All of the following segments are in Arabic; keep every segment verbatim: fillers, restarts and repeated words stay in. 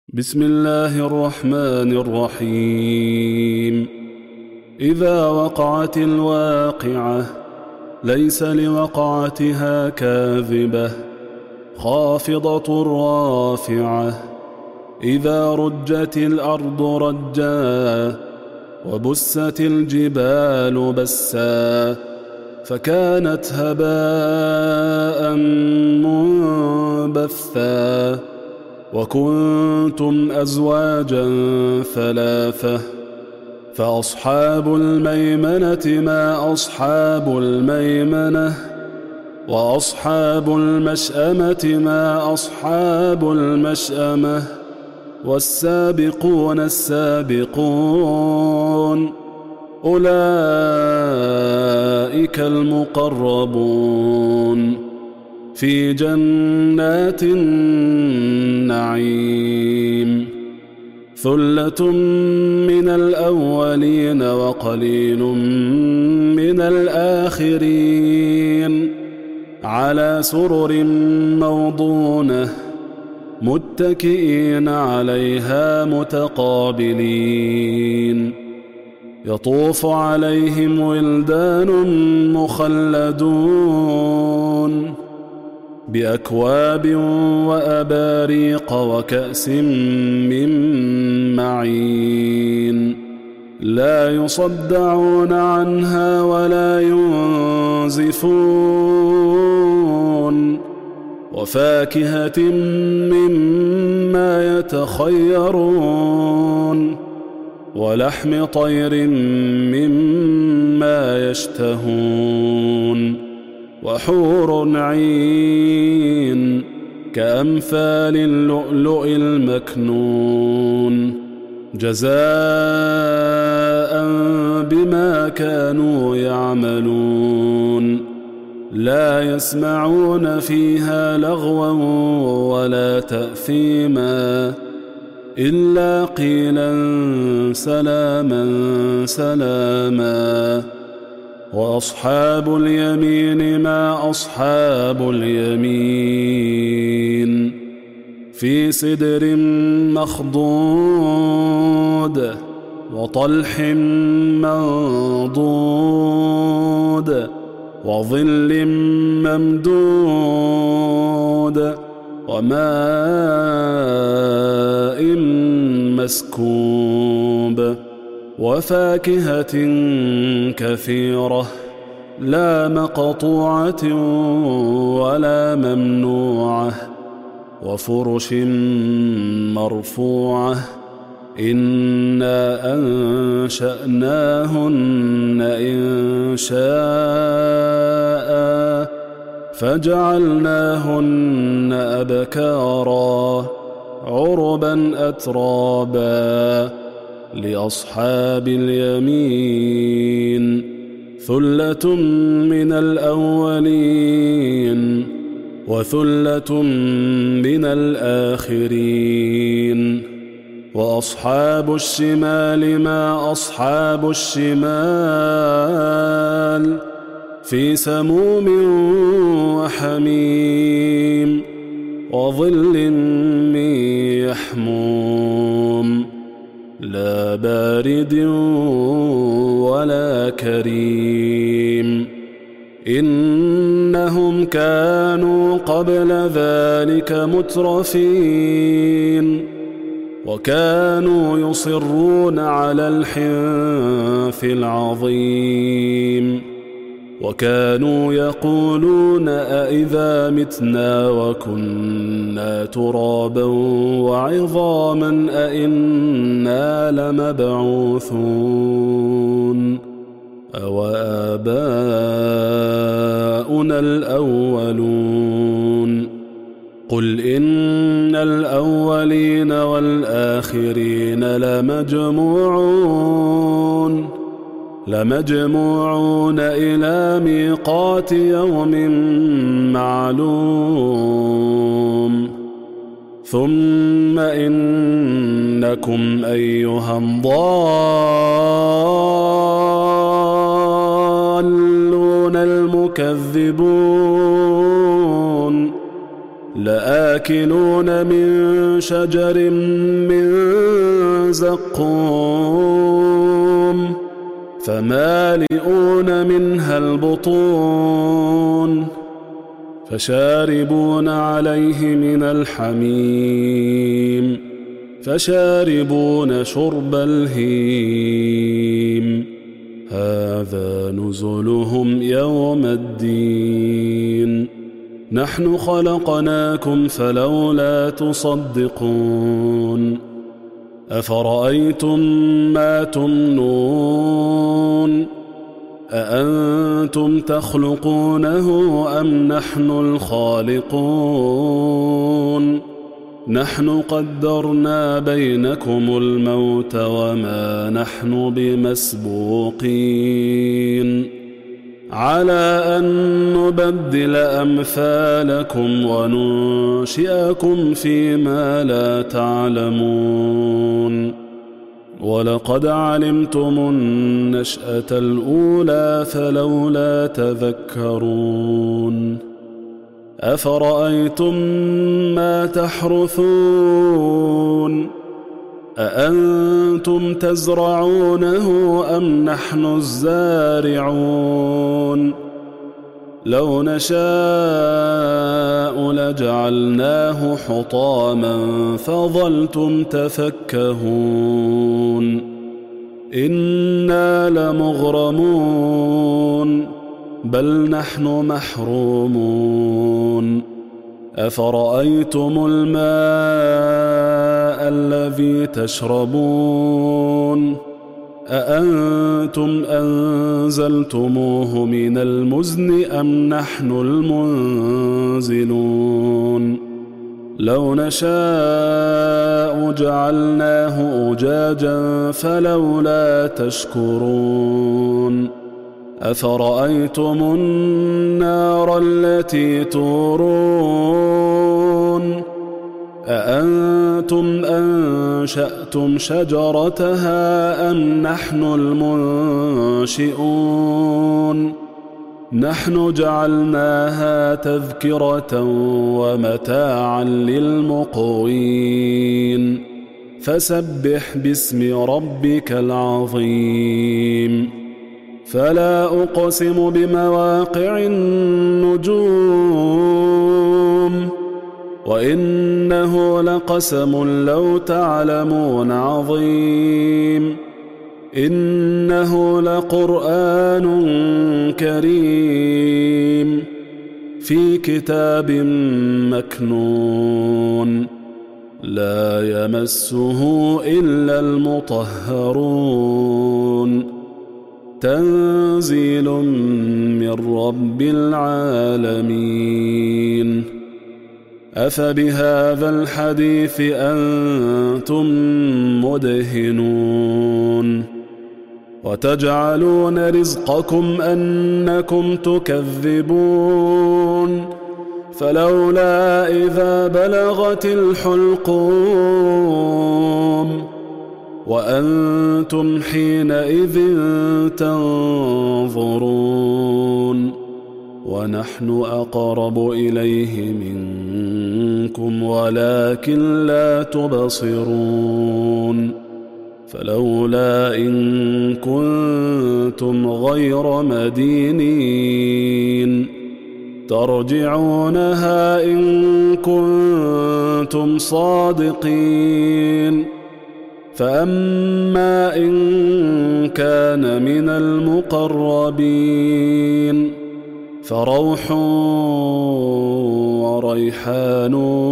بسم الله الرحمن الرحيم. إذا وقعت الواقعة ليس لوقعتها كاذبة خافضة رافعة. إذا رجت الأرض رجا وبست الجبال بسا فكانت هباء منبثا وكنتم أزواجا ثلاثة فأصحاب الميمنة ما أصحاب الميمنة وأصحاب المشأمة ما أصحاب المشأمة والسابقون السابقون أولئك المقربون في جنات النعيم. ثلة من الأولين وقليل من الآخرين على سرر موضونة متكئين عليها متقابلين يطوف عليهم ولدان مخلدون بأكواب وأباريق وكأس من معين لا يصدعون عنها ولا ينزفون وفاكهة مما يتخيرون ولحم طير مما يشتهون وحور عين كأمثال اللؤلؤ المكنون جزاء بما كانوا يعملون لا يسمعون فيها لغوا ولا تأثيما إلا قيلا سلاما سلاما. وأصحاب اليمين ما أصحاب اليمين في سدر مخضود وطلح منضود وظل ممدود وماء مسكوب وفاكهة كثيرة لا مقطوعة ولا ممنوعة وفرش مرفوعة إنا أنشأناهن إن شاء فجعلناهن أبكارا عربا أترابا لأصحاب اليمين ثلة من الأولين وثلة من الآخرين. وأصحاب الشمال ما أصحاب الشمال في سموم وحميم وظل من يحموم لا بارد ولا كريم. إنهم كانوا قبل ذلك مترفين وكانوا يصرون على الحنث العظيم وكانوا يقولون أئذا متنا وكنا ترابا وعظاما أئنا لمبعوثون أو آباؤنا الأولون. قل إن الأولين والآخرين لمجموعون لمجموعون إلى ميقات يوم معلوم ثم إنكم أيها الضالون المكذبون لآكلون من شجر من زقوم فمالئون منها البطون فشاربون عليه من الحميم فشاربون شرب الهيم هذا نزلهم يوم الدين نحن خلقناكم فلولا تصدقون أفرأيتم ما تمنون أأنتم تخلقونه أم نحن الخالقون نحن قدرنا بينكم الموت وما نحن بمسبوقين على أن نبدل أمثالكم وننشئكم فيما لا تعلمون ولقد علمتم النشأة الأولى فلولا تذكرون أفرأيتم ما تحرثون أأنتم تزرعونه أم نحن الزارعون لو نشاء لجعلناه حطاما فظلتم تفكهون إنا لمغرمون بل نحن محرومون أفرأيتم الماء الذي تشربون أأنتم أنزلتموه من المزن أم نحن المنزلون لو نشاء جعلناه أجاجا فلولا تشكرون أفرأيتم النار التي تورون أأنتم أنشأتم شجرتها أم نحن المنشئون نحن جعلناها تذكرة ومتاعا للمقوين فسبح باسم ربك العظيم فلا أقسم بمواقع النجوم وإنه لقسم لو تعلمون عظيم إنه لقرآن كريم في كتاب مكنون لا يمسه إلا المطهرون تنزيل من رب العالمين أفبهذا الحديث أنتم مدهنون وتجعلون رزقكم أنكم تكذبون فلولا إذا بلغت الحلقوم وأنتم حينئذ تنظرون ونحن أقرب إليه منكم ولكن لا تبصرون فلولا إن كنتم غير مدينين ترجعونها إن كنتم صادقين فأما إن كان من المقربين فروح وريحان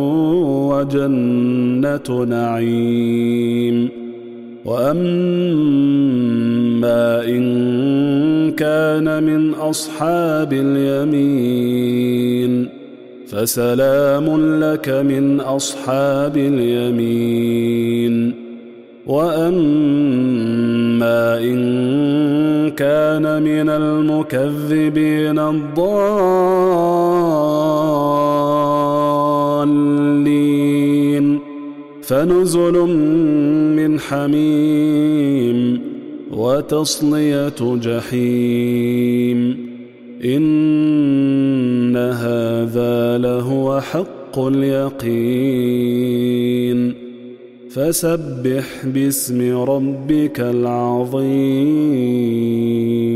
وجنة نعيم وأما إن كان من أصحاب اليمين فسلام لك من أصحاب اليمين وأما إن كان من المكذبين الضالين فنزل من حميم وتصلية جحيم إن هذا لهو حق حق اليقين فسبح باسم ربك العظيم.